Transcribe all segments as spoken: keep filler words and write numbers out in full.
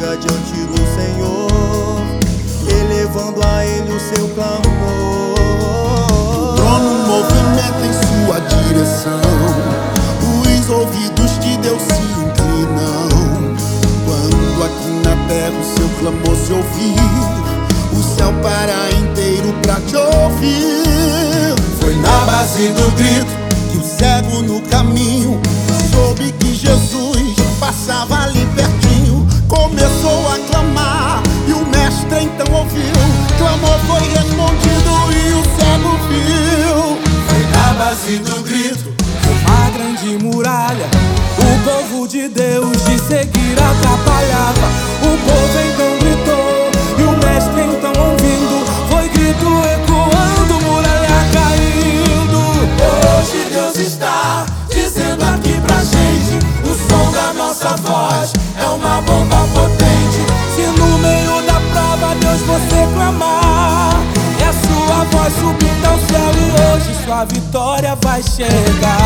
chega diante do Senhor, elevando a Ele o seu clamor. O trono movimenta em sua direção, os ouvidos de Deus se inclinam. Quando aqui na terra o seu clamor se ouvir, o céu para inteiro pra te ouvir. Foi na base do grito que o cego no caminho soube que Jesus passava ali pertinho. Começou a clamar e o mestre então ouviu. Clamor foi respondido e o cego viu. Foi na base do grito, uma grande muralha, o povo de Deus de seguir atrapalhava. O povo então gritou e o mestre então ouvindo. Foi grito ecoando, muralha caindo. Hoje Deus está dizendo aqui pra gente: o som da nossa voz é uma bomba potente. Se no meio da prova Deus você clamar, e a sua voz subindo ao céu, e hoje sua vitória vai chegar.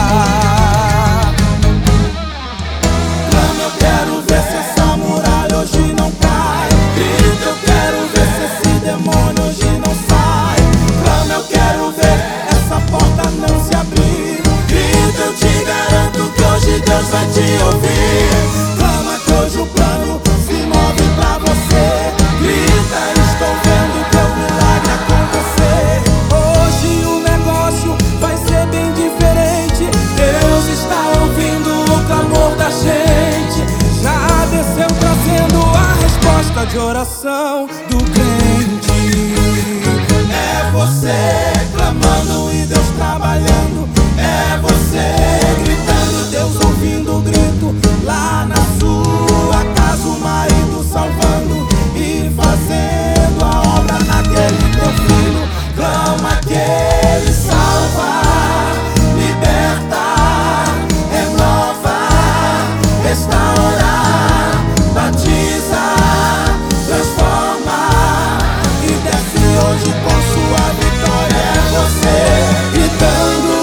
Clama, eu quero ver se essa muralha hoje não cai. Grita, eu quero ver se esse demônio hoje não sai. Clama, eu quero ver essa porta não se abrir. Grita, eu te garanto que hoje Deus vai te ouvir. Clama que hoje o plano se move pra você. Grita, estou vendo teu milagre acontecer. Hoje o negócio vai ser bem diferente. Deus está ouvindo o clamor da gente. Já desceu trazendo a resposta de oração do crente. É você clamando e Deus trabalhando. É você gritando, Deus ouvindo o grito. Lá na sua casa o marido salvando e fazendo a obra naquele teu filho. Clama que Ele salva, liberta, renova, restaura, batiza, transforma e desce hoje com sua vitória. É você gritando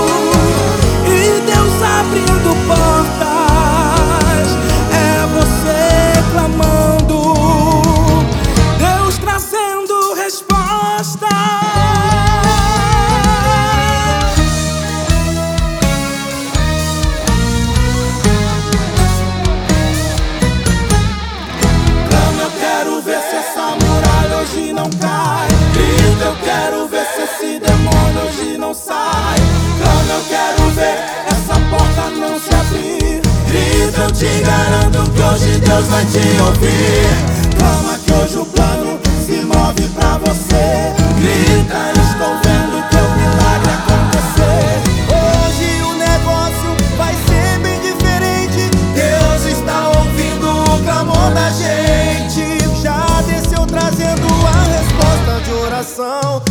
E Deus abrindo portas, é você clamando, Deus trazendo resposta. Clama, eu quero ver se essa muralha hoje não cai. Grita, eu quero ver se esse demônio hoje não sai. Clama, eu quero ver essa porta não se abrir. Grita, eu te garanto que hoje Deus vai te ouvir. Clama que hoje o plano se move pra você. Grita, estou vendo teu milagre acontecer. Hoje o negócio vai ser bem diferente. Deus está ouvindo o clamor da gente. Já desceu trazendo a resposta de oração